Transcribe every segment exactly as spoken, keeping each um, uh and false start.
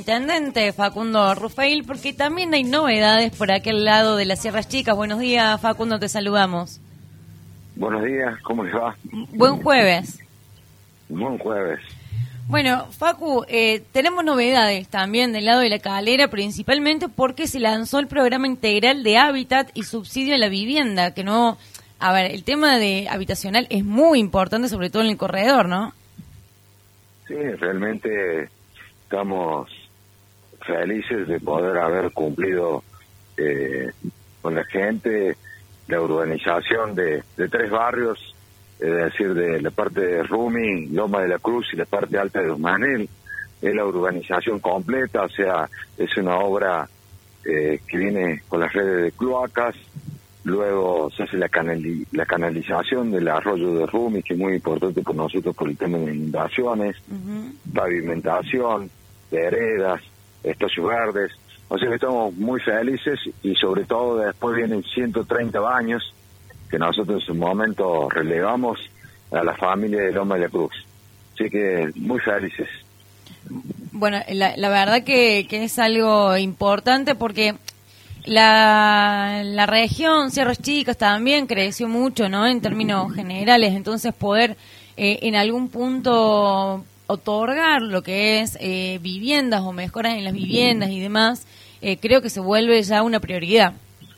intendente Facundo Ruffail, porque también hay novedades por aquel lado de las Sierras Chicas. Buenos días, Facundo, te saludamos. Buenos días, ¿cómo les va? Buen jueves. Buen jueves. Bueno, Facu, eh, tenemos novedades también del lado de La Calera, principalmente porque se lanzó el programa integral de hábitat y subsidio a la vivienda, que no... A ver, el tema de habitacional es muy importante, sobre todo en el corredor, ¿no? Sí, realmente estamos felices de poder haber cumplido eh, con la gente la urbanización de, de tres barrios, es decir, de la parte de Rumi, Loma de la Cruz y la parte alta de Usmanel. Es la urbanización completa, o sea, es una obra eh, que viene con las redes de cloacas. Luego se hace la, canali la canalización del arroyo de Rumi, que es muy importante por nosotros por el tema de inundaciones, uh-huh. Pavimentación, veredas, espacios verdes. O sea que estamos muy felices y sobre todo después vienen ciento treinta baños que nosotros en su momento relevamos a la familia de Loma de la Cruz. Así que muy felices. Bueno, la, la verdad que, que es algo importante porque... La, la región, Sierras Chicas, también creció mucho, ¿no? En términos generales, entonces poder eh, en algún punto otorgar lo que es eh, viviendas o mejoras en las viviendas y demás, eh, creo que se vuelve ya una prioridad.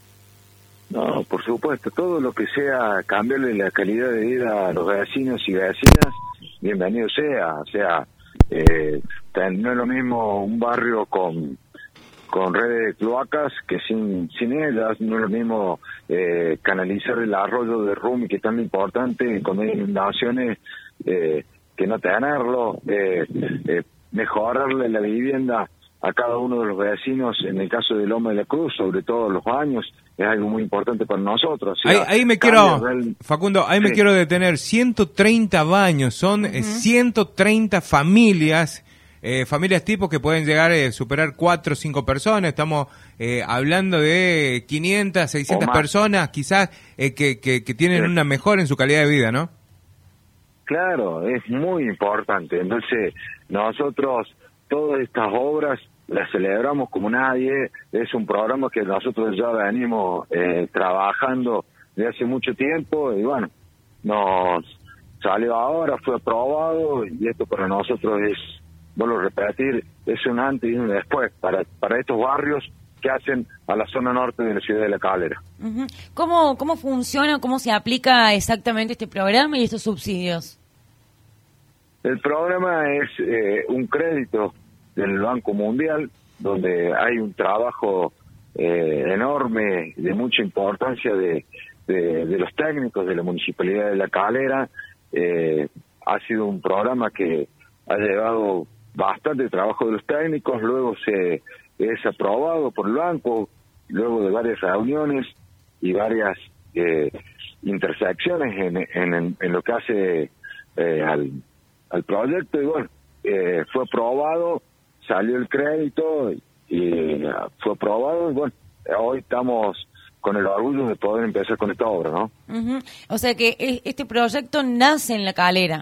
No, por supuesto, todo lo que sea cambiarle la calidad de vida a los vecinos y vecinas, bienvenido sea. O sea, eh, no es lo mismo un barrio con... con redes de cloacas que sin sin ellas. No es lo mismo eh, canalizar el arroyo de Rumi, que es tan importante con inundaciones, eh, que no tenerlo, eh, eh, mejorarle la vivienda a cada uno de los vecinos. En el caso de Loma de la Cruz, sobre todo los baños, es algo muy importante para nosotros. O sea, ahí, ahí me quiero, del... Facundo, ahí sí. me quiero detener. ciento treinta baños, son uh-huh. ciento treinta familias. Eh, familias tipo que pueden llegar a eh, superar cuatro o cinco personas. Estamos eh, hablando de quinientas, seiscientas personas quizás eh, que, que, que tienen sí. una mejora en su calidad de vida, ¿no? Claro, es muy importante. Entonces nosotros todas estas obras las celebramos como nadie. Es un programa que nosotros ya venimos eh, trabajando de hace mucho tiempo y bueno, nos salió ahora, fue aprobado y esto para nosotros es, vuelvo a repetir, es un antes y un después para para estos barrios que hacen a la zona norte de la ciudad de La Calera. Uh-huh. ¿Cómo, cómo funciona, cómo se aplica exactamente este programa y estos subsidios? El programa es eh, un crédito del Banco Mundial, donde hay un trabajo eh, enorme, de mucha importancia de, de, de los técnicos de la Municipalidad de La Calera. Eh, ha sido un programa que ha llevado bastante trabajo de los técnicos, luego se es aprobado por el banco, luego de varias reuniones y varias eh, intersecciones en, en, en lo que hace eh, al, al proyecto, y bueno, eh, fue aprobado, salió el crédito y uh, fue aprobado, y bueno, hoy estamos con el orgullo de poder empezar con esta obra, ¿no? Uh-huh. O sea que este proyecto nace en La Calera.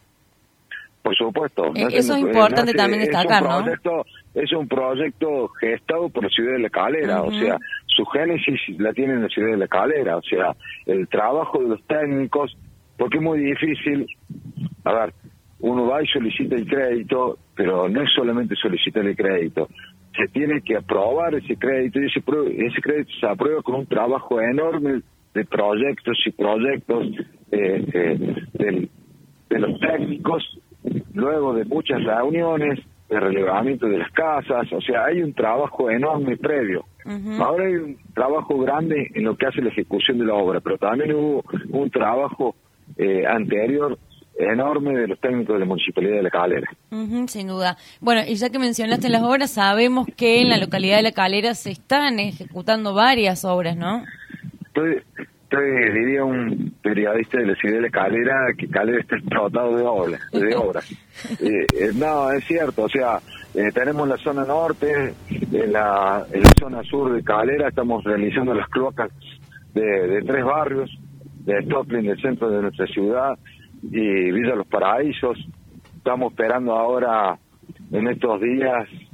Por supuesto. Eh, eso es importante nace, también destacar, es un proyecto, ¿no? Es un proyecto gestado por la ciudad de La Calera, uh-huh. O sea, su génesis la tiene en la ciudad de La Calera, o sea, el trabajo de los técnicos, porque es muy difícil, a ver, uno va y solicita el crédito, pero no es solamente solicitar el crédito, se tiene que aprobar ese crédito, y ese, ese crédito se aprueba con un trabajo enorme de proyectos y proyectos eh, eh, del, de los técnicos, luego de muchas reuniones, de relevamiento de las casas, o sea, hay un trabajo enorme previo. Uh-huh. Ahora hay un trabajo grande en lo que hace la ejecución de la obra, pero también hubo un trabajo eh, anterior enorme de los técnicos de la Municipalidad de La Calera. Uh-huh, sin duda. Bueno, y ya que mencionaste las obras, sabemos que en la localidad de La Calera se están ejecutando varias obras, ¿no? Estoy, estoy diría un periodista de la ciudad de La Calera que Calera está explotado de obras. De obras. eh, eh, no, es cierto, o sea, eh, tenemos la zona norte, en la, en la zona sur de Calera estamos realizando las cloacas de, de tres barrios, de Stockling, el centro de nuestra ciudad, y Villa Los Paraísos. Estamos esperando ahora, en estos días,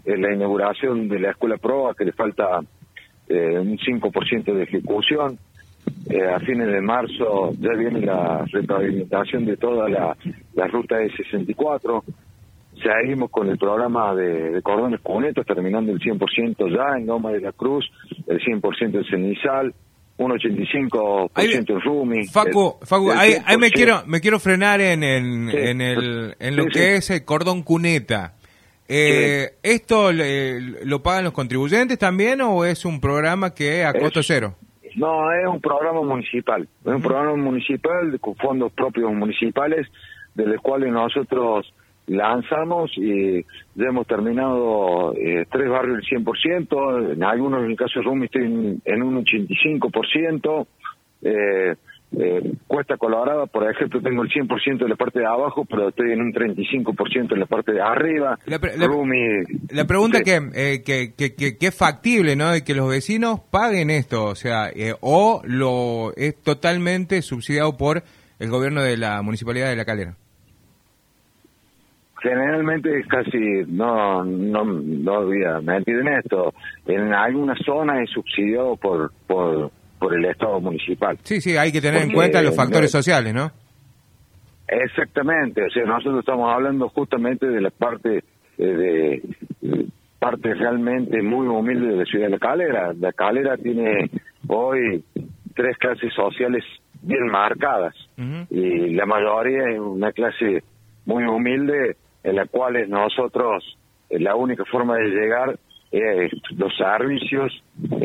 eh, la inauguración de la Escuela Proa, que le falta eh, un cinco por ciento de ejecución. Eh, a fines de marzo ya viene la repavimentación de toda la, la ruta E sesenta y cuatro. Seguimos con el programa de, de cordones cunetos, terminando el cien por ciento ya en Loma de la Cruz, el cien por ciento en Cenizal, un ochenta y cinco por ciento en Rumi. Facu, el, Facu el ahí, ahí me quiero me quiero frenar en, en, sí, en, el, en lo sí, que sí. es el cordón cuneta. Eh, sí. ¿Esto le, lo pagan los contribuyentes también o es un programa que a costo es, cero? No, es un programa municipal. Es un programa municipal con fondos propios municipales, de los cuales nosotros lanzamos y ya hemos terminado eh, tres barrios del cien por ciento, en algunos, en el caso de Rumi, estoy en, en un ochenta y cinco por ciento. Eh, eh, Cuesta Colorada, por ejemplo, tengo el cien por ciento de la parte de abajo, pero estoy en un treinta y cinco por ciento de la parte de arriba. La, pre la, Rumi, la pregunta sí. que, eh, que, que, que, que es factible, ¿no? De que los vecinos paguen esto, o sea, eh, o lo es totalmente subsidiado por el gobierno de la Municipalidad de La Calera. Generalmente casi no no no voy a mentir en esto. En algunas zonas es subsidiado por por por el Estado municipal. Sí, sí, hay que tener Porque, en cuenta los factores no, sociales, ¿no? Exactamente, o sea, nosotros estamos hablando justamente de la parte eh, de parte realmente muy humilde de la ciudad de La Calera. La Calera tiene hoy tres clases sociales bien marcadas, uh-huh. y la mayoría es una clase muy humilde, en la cual nosotros, la única forma de llegar es los servicios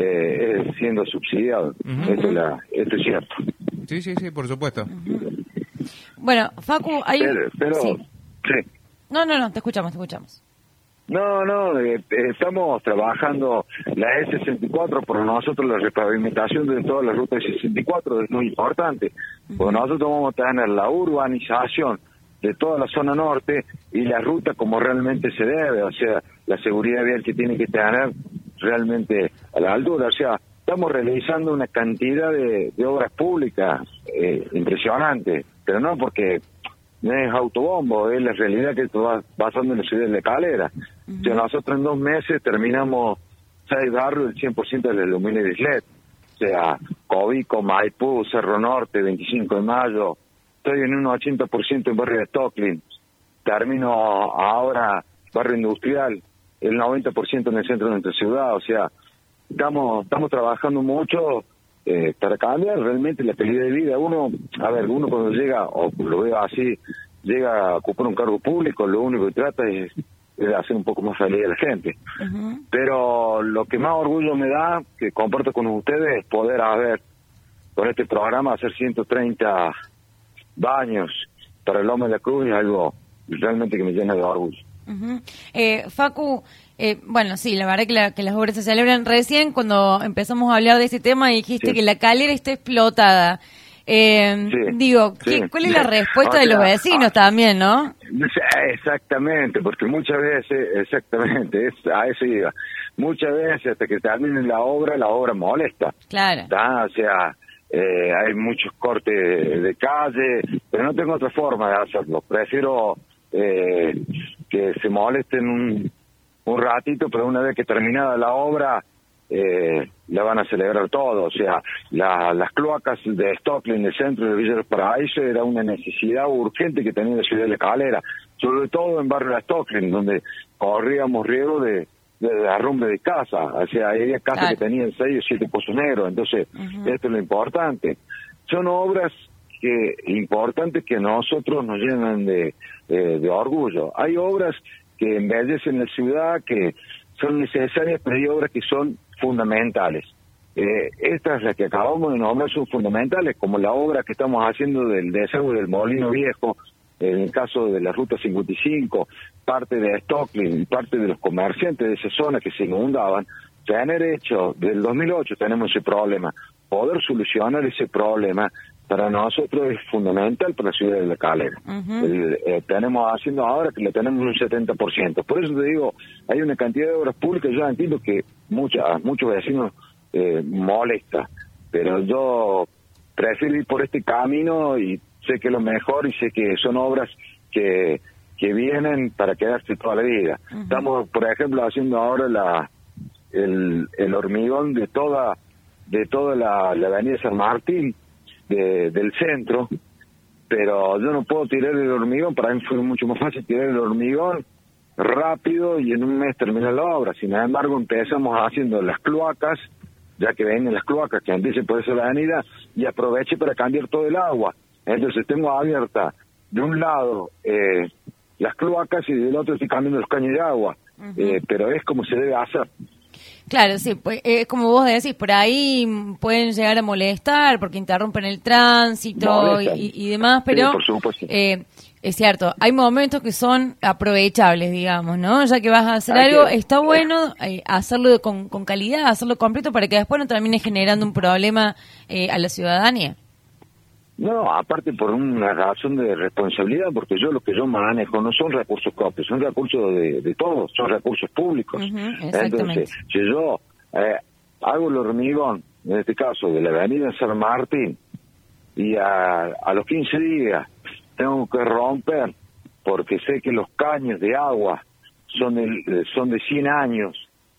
eh, es siendo subsidiados. Uh-huh. Esto, es la, esto es cierto. Sí, sí, sí, por supuesto. Uh-huh. Bueno, Facu, hay... Pero, pero sí. sí. No, no, no, te escuchamos, te escuchamos. No, no, eh, estamos trabajando la E sesenta y cuatro, por nosotros la repavimentación de toda la ruta E sesenta y cuatro es muy importante, uh-huh. porque nosotros vamos a tener la urbanización de toda la zona norte y la ruta como realmente se debe, o sea, la seguridad vial que tiene que tener realmente a la altura, o sea, estamos realizando una cantidad de, de obras públicas eh, impresionante, pero no porque no es autobombo, es la realidad que esto va pasando en la ciudad de La Calera. Uh-huh. O sea, nosotros en dos meses terminamos seis barrios del cien por ciento de la luminaria de Islet, o sea, Cobico, Maipú, Cerro Norte, veinticinco de mayo, estoy en un ochenta por ciento en barrio de Stocklin, termino ahora barrio industrial, el noventa por ciento en el centro de nuestra ciudad, o sea, estamos estamos trabajando mucho eh, para cambiar realmente la calidad de vida. Uno, a ver, uno cuando llega, o lo veo así, llega a ocupar un cargo público, lo único que trata es, es hacer un poco más feliz a la gente. Uh-huh. Pero lo que más orgullo me da, que comparto con ustedes, es poder haber, con este programa, hacer ciento treinta baños para el Loma de la Cruz, es algo realmente que me llena de orgullo. Uh-huh. eh, Facu, eh, bueno, sí, la verdad que, la, que las obras se celebran recién. Cuando empezamos a hablar de este tema dijiste sí. que La Calera está explotada. Eh, sí, digo, ¿qué, sí. ¿cuál es la respuesta o de sea, los vecinos ah, también, no? Exactamente, porque muchas veces, exactamente, es, a eso iba, muchas veces hasta que terminen la obra, la obra molesta. Claro. ¿Tá? O sea, eh, hay muchos cortes de calle, pero no tengo otra forma de hacerlo. Prefiero eh, que se molesten un, un ratito, pero una vez que terminada la obra, eh, la van a celebrar todo. O sea, la, las cloacas de Stocklin, el centro de Villa de los Paraísos, era una necesidad urgente que tenía la ciudad de La Calera, sobre todo en barrio de Stocklin, donde corríamos riesgo de, de derrumbe de casa. O sea, había casas claro. que tenían seis o siete pozos negros. Entonces, uh-huh. esto es lo importante. Son obras que importantes que a nosotros nos llenan de, de, de orgullo. Hay obras que embellecen la ciudad, que son necesarias, pero hay obras que son fundamentales. Eh, estas, las que acabamos de nombrar, son fundamentales, como la obra que estamos haciendo del desagüe del Molino Viejo, en el caso de la Ruta cincuenta y cinco, parte de Stocklin, parte de los comerciantes de esa zona que se inundaban. Tener hecho, del dos mil ocho tenemos ese problema, poder solucionar ese problema, para nosotros es fundamental para la ciudad de La Calera. Uh-huh. El, eh, tenemos haciendo ahora que le tenemos un setenta por ciento. Por eso te digo, hay una cantidad de obras públicas, yo entiendo que mucha, muchos vecinos eh, molesta, pero yo prefiero ir por este camino y sé que es lo mejor y sé que son obras que, que vienen para quedarse toda la vida. Uh-huh. Estamos, por ejemplo, haciendo ahora la el, el hormigón de toda de toda la, la avenida San Martín, de, del centro, pero yo no puedo tirar el hormigón. Para mí fue mucho más fácil tirar el hormigón rápido y en un mes terminar la obra. Sin embargo, empezamos haciendo las cloacas, ya que vienen las cloacas, que empiecen por esa avenida, y aproveche para cambiar todo el agua. Entonces tengo abierta de un lado eh, las cloacas y del otro estoy cambiando los caños de agua. Uh-huh. eh, pero es como se debe hacer. Claro, sí, pues es eh, como vos decís, por ahí pueden llegar a molestar porque interrumpen el tránsito y, y demás, pero sí, por supuesto. Eh, es cierto, hay momentos que son aprovechables, digamos, ¿no? Ya que vas a hacer hay algo, que, está bueno eh, hacerlo con, con calidad, hacerlo completo para que después no termine generando un problema eh, a la ciudadanía. No, aparte por una razón de responsabilidad, porque yo lo que yo manejo no son recursos propios, son recursos de, de todos, son recursos públicos. Uh-huh, Entonces, si yo eh, hago el hormigón, en este caso de la avenida San Martín, y a, a los quince días tengo que romper, porque sé que los caños de agua son de, son de cien años,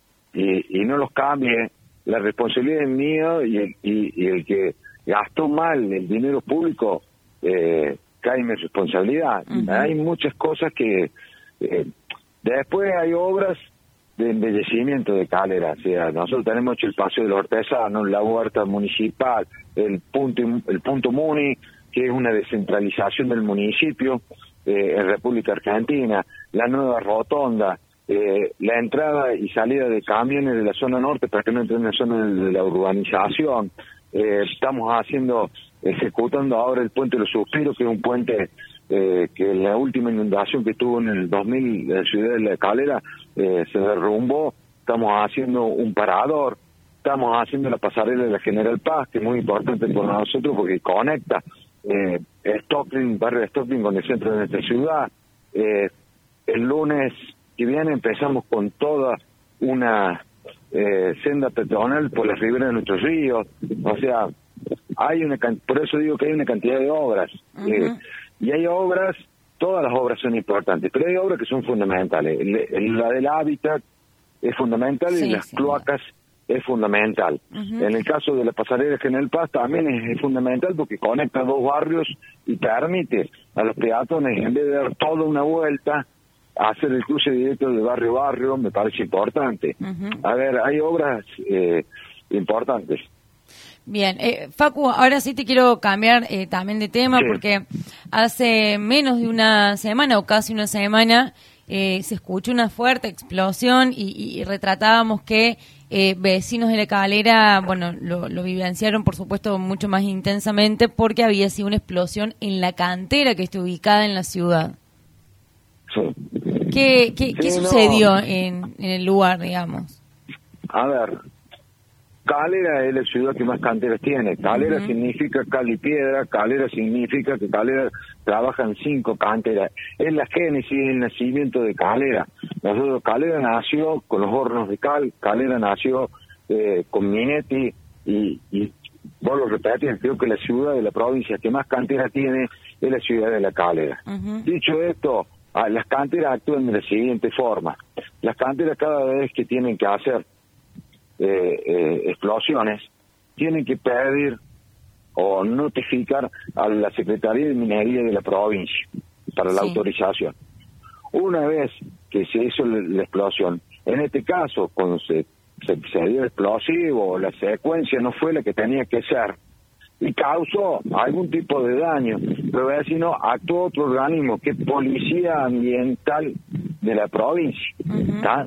y, y no los cambie, la responsabilidad es mía, y, y, y el que gastó mal el dinero público, eh, cae en mi responsabilidad. Uh-huh. Hay muchas cosas que... Eh, después hay obras de embellecimiento de calera, o sea, nosotros tenemos hecho el Paseo de los Artesanos, la huerta municipal, el punto el punto Muni, que es una descentralización del municipio eh, en República Argentina, la nueva rotonda, eh, la entrada y salida de camiones de la zona norte para que no entren en la zona de la urbanización. Eh, estamos haciendo, ejecutando ahora el puente de los Suspiros, que es un puente eh, que en la última inundación que tuvo en el dos mil en la ciudad de La Calera eh, se derrumbó. Estamos haciendo un parador, estamos haciendo la pasarela de la General Paz, que es muy importante para nosotros porque conecta eh, Stocklin, barrio de Stocklin con el centro de nuestra ciudad. Eh, el lunes que viene empezamos con toda una Eh, senda peatonal por las riberas de nuestros ríos. O sea, hay una por eso digo que hay una cantidad de obras. Uh-huh. eh, y hay obras, todas las obras son importantes, pero hay obras que son fundamentales. El, el, la del hábitat es fundamental, sí, y las sí, cloacas es fundamental. Uh-huh. En el caso de la pasarela General Paz también es, es fundamental porque conecta dos barrios y permite a los peatones, en vez de dar toda una vuelta, hacer el cruce directo de barrio a barrio. Me parece importante. Uh-huh. A ver, hay obras eh, importantes. Bien, eh, Facu, ahora sí te quiero cambiar eh, también de tema, sí, porque hace menos de una semana o casi una semana eh, se escuchó una fuerte explosión y, y retratábamos que eh, vecinos de La Calera, bueno, lo, lo vivenciaron por supuesto mucho más intensamente porque había sido una explosión en la cantera que está ubicada en la ciudad. Sí. ¿Qué, qué, sí, ¿qué sucedió no. en, en el lugar, digamos? A ver, Calera es la ciudad que más canteras tiene. Calera uh-huh. significa cal y piedra, Calera significa que Calera trabaja en cinco canteras. Es la génesis, el nacimiento de Calera. Nosotros, Calera nació con los hornos de cal, Calera nació eh, con Minetti, y, y vos lo repetís, creo que la ciudad de la provincia que más canteras tiene es la ciudad de La Calera. Uh-huh. Dicho esto, Ah, las canteras actúan de la siguiente forma. Las canteras, cada vez que tienen que hacer eh, eh, explosiones, tienen que pedir o notificar a la Secretaría de Minería de la provincia para sí. la autorización. Una vez que se hizo la, la explosión, en este caso, cuando se, se, se dio el explosivo, la secuencia no fue la que tenía que ser, y causó algún tipo de daño, pero vecino actuó otro organismo, que es Policía Ambiental de la provincia. Uh-huh.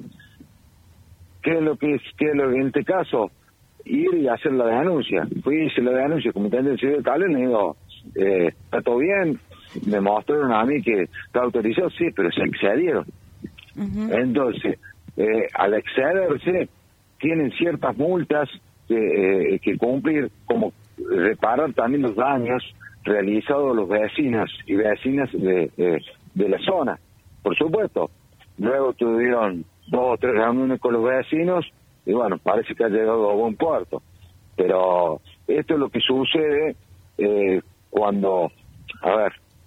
¿Qué es lo que es, qué es lo que en este caso? Ir y hacer la denuncia. Fui y hice la denuncia como intendente de Calera, y digo, eh, ¿está todo bien? Me mostraron a mí que está autorizado, sí, pero se excedieron. Uh-huh. Entonces, eh, al excederse, tienen ciertas multas que, eh, que cumplir, como reparar también los daños realizados a los vecinos y vecinas de, de, de la zona. Por supuesto, luego tuvieron dos o tres reuniones con los vecinos y bueno, parece que ha llegado a buen puerto. Pero esto es lo que sucede eh, cuando, a ver,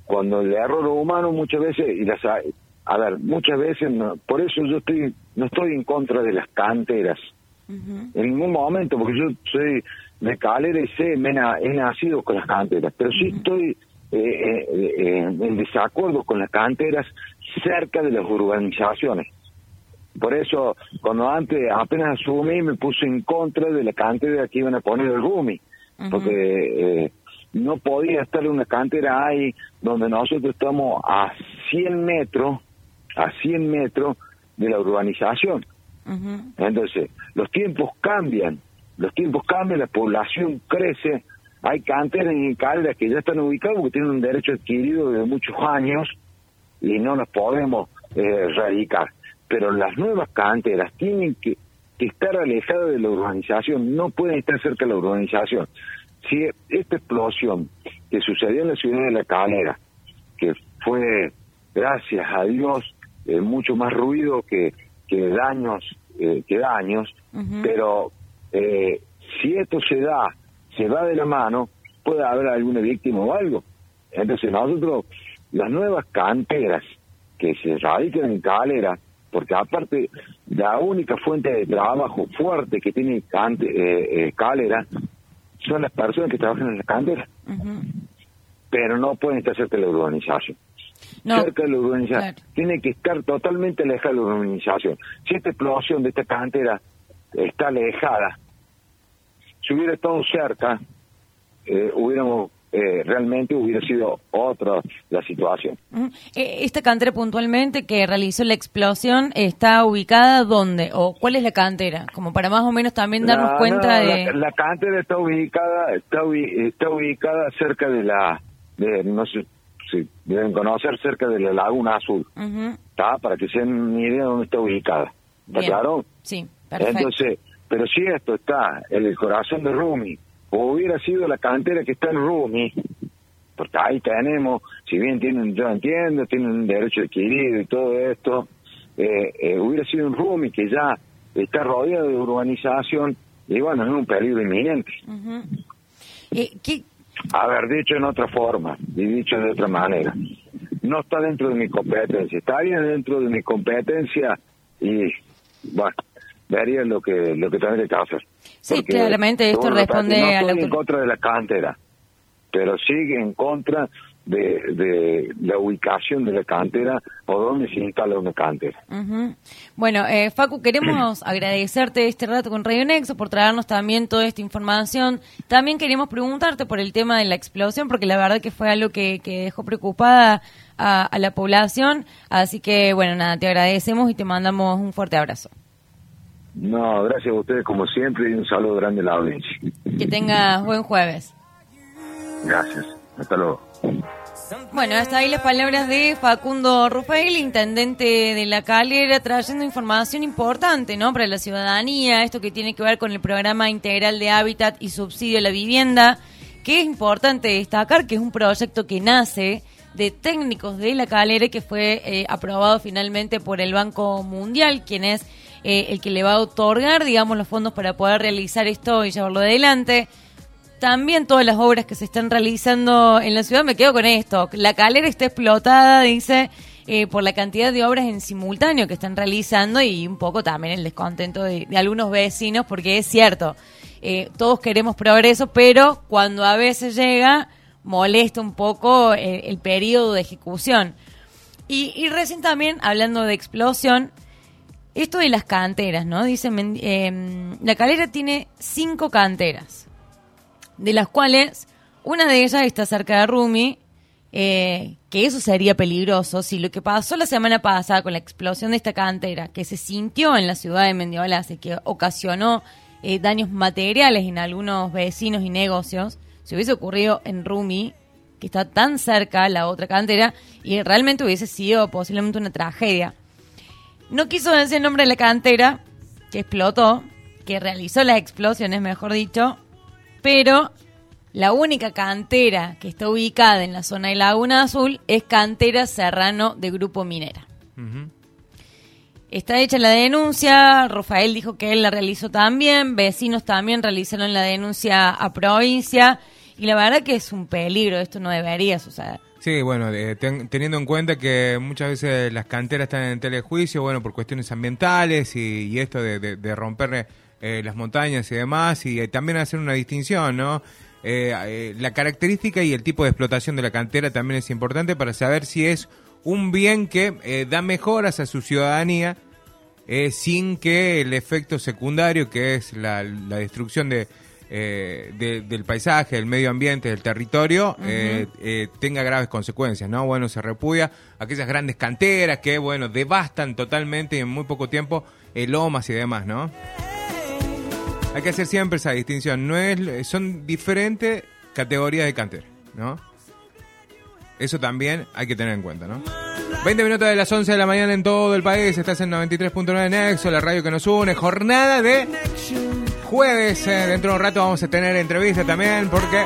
cuando el error humano muchas veces, y las a ver, muchas veces, no, por eso yo estoy no estoy en contra de las canteras, uh-huh. en ningún momento, porque yo soy de Calera y sé, me na, he nacido con las canteras, pero sí uh-huh. estoy eh, eh, eh, en desacuerdo con las canteras cerca de las urbanizaciones. Por eso, cuando antes apenas asumí, me puse en contra de la cantera que iban a poner el Rumi, uh-huh. porque eh, no podía estar una cantera ahí donde nosotros estamos a cien metros, a cien metros de la urbanización. Uh-huh. Entonces, los tiempos cambian, los tiempos cambian, la población crece, hay canteras en Calera que ya están ubicadas porque tienen un derecho adquirido de muchos años y no nos podemos eh, erradicar. Pero las nuevas canteras tienen que, que estar alejadas de la urbanización, no pueden estar cerca de la urbanización. Si esta explosión que sucedió en la ciudad de La Calera, que fue, gracias a Dios, eh, mucho más ruido que, que daños, eh, que daños, uh-huh. pero eh, si esto se da, se va de la mano, puede haber alguna víctima o algo. Entonces nosotros, las nuevas canteras que se radican en Calera, porque aparte la única fuente de trabajo fuerte que tiene cante, eh, eh, Calera son las personas que trabajan en la cantera, uh-huh. pero no pueden estar cerca de la urbanización. No, cerca de la urbanización, claro. Tiene que estar totalmente alejada de la urbanización. Si esta explosión de esta cantera está alejada, si hubiera estado cerca, eh, hubiéramos Eh, realmente hubiera sido otra la situación. ¿Esta cantera puntualmente que realizó la explosión está ubicada dónde? ¿O cuál es la cantera? Como para más o menos también darnos no, cuenta no, de... La, la cantera está ubicada está, ubi, está ubicada cerca de la... de no sé si deben conocer, cerca de la Laguna Azul. Uh-huh. ¿Está? Para que se den una idea de dónde está ubicada. ¿Está Bien. claro? Sí, perfecto. Entonces, pero si esto está en el corazón de Rumi, o hubiera sido la cantera que está en Rumi, porque ahí tenemos, si bien tienen, yo entiendo, tienen un derecho adquirido y todo esto, eh, eh, hubiera sido en Rumi, que ya está rodeado de urbanización, y bueno, es un peligro inminente. Uh-huh. eh, ¿qué? A ver, dicho en otra forma, y dicho de otra manera, no está dentro de mi competencia, estaría dentro de mi competencia, y bueno, vería lo que lo que tendría que hacer. Sí, porque, claramente esto bueno, responde no a estoy la... en contra de la cantera, pero sigue en contra de, de la ubicación de la cantera o dónde se instala una cantera. Uh-huh. Bueno, eh, Facu, queremos agradecerte este rato con Radio Nexo por traernos también toda esta información. También queremos preguntarte por el tema de la explosión, porque la verdad que fue algo que, que dejó preocupada a, a la población. Así que, bueno, nada, te agradecemos y te mandamos un fuerte abrazo. No, gracias a ustedes como siempre y un saludo grande a la audiencia. Que tengas buen jueves. Gracias, hasta luego. Bueno, hasta ahí las palabras de Facundo Rufael, intendente de La Calera, trayendo información importante, ¿no?, para la ciudadanía, esto que tiene que ver con el programa integral de hábitat y subsidio a la vivienda, que es importante destacar que es un proyecto que nace de técnicos de La Calera y que fue eh, aprobado finalmente por el Banco Mundial, quien es eh, el que le va a otorgar, digamos, los fondos para poder realizar esto y llevarlo adelante. También todas las obras que se están realizando en la ciudad, me quedo con esto. La Calera está explotada, dice, eh, por la cantidad de obras en simultáneo que están realizando y un poco también el descontento de, de algunos vecinos, porque es cierto, eh, todos queremos progreso, pero cuando a veces llega, molesta un poco el, el periodo de ejecución. Y, y recién también, hablando de explosión, esto de las canteras, ¿no? Dicen, eh, La Calera tiene cinco canteras, de las cuales una de ellas está cerca de Rumi, eh, que eso sería peligroso si lo que pasó la semana pasada con la explosión de esta cantera, que se sintió en la ciudad de Mendiolace, que ocasionó eh, daños materiales en algunos vecinos y negocios, si hubiese ocurrido en Rumi, que está tan cerca la otra cantera, y realmente hubiese sido posiblemente una tragedia. No quiso decir el nombre de la cantera que explotó, que realizó las explosiones, mejor dicho, pero la única cantera que está ubicada en la zona de Laguna Azul es Cantera Serrano de Grupo Minera. Uh-huh. Está hecha la denuncia, Rafael dijo que él la realizó también, vecinos también realizaron la denuncia a provincia, y la verdad que es un peligro, esto no debería suceder. Sí, bueno, eh, ten, teniendo en cuenta que muchas veces las canteras están en telejuicio, bueno, por cuestiones ambientales y, y esto de, de, de romper eh, las montañas y demás, y eh, también hacer una distinción, ¿no? Eh, eh, la característica y el tipo de explotación de la cantera también es importante para saber si es un bien que eh, da mejoras a su ciudadanía eh, sin que el efecto secundario, que es la, la destrucción de Eh, de, del paisaje, del medio ambiente, del territorio, uh-huh. eh, eh, tenga graves consecuencias, ¿no? Bueno, se repudia aquellas grandes canteras que, bueno, devastan totalmente y en muy poco tiempo eh, lomas y demás, ¿no? Hay que hacer siempre esa distinción, no es, son diferentes categorías de cantera, ¿no? Eso también hay que tener en cuenta, ¿no? veinte minutos de las once de la mañana en todo el país, estás en noventa y tres punto nueve Nexo, la radio que nos une, jornada de jueves, eh, dentro de un rato vamos a tener entrevista también, porque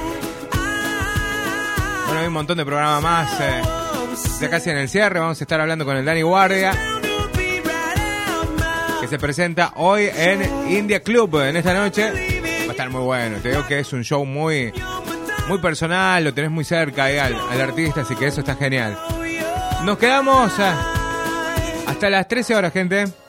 bueno, hay un montón de programas más, eh, ya casi en el cierre, vamos a estar hablando con el Dani Guardia, que se presenta hoy en India Club, en esta noche, va a estar muy bueno, te digo que es un show muy, muy personal, lo tenés muy cerca eh, al, al artista, así que eso está genial. Nos quedamos eh, hasta las trece horas, gente.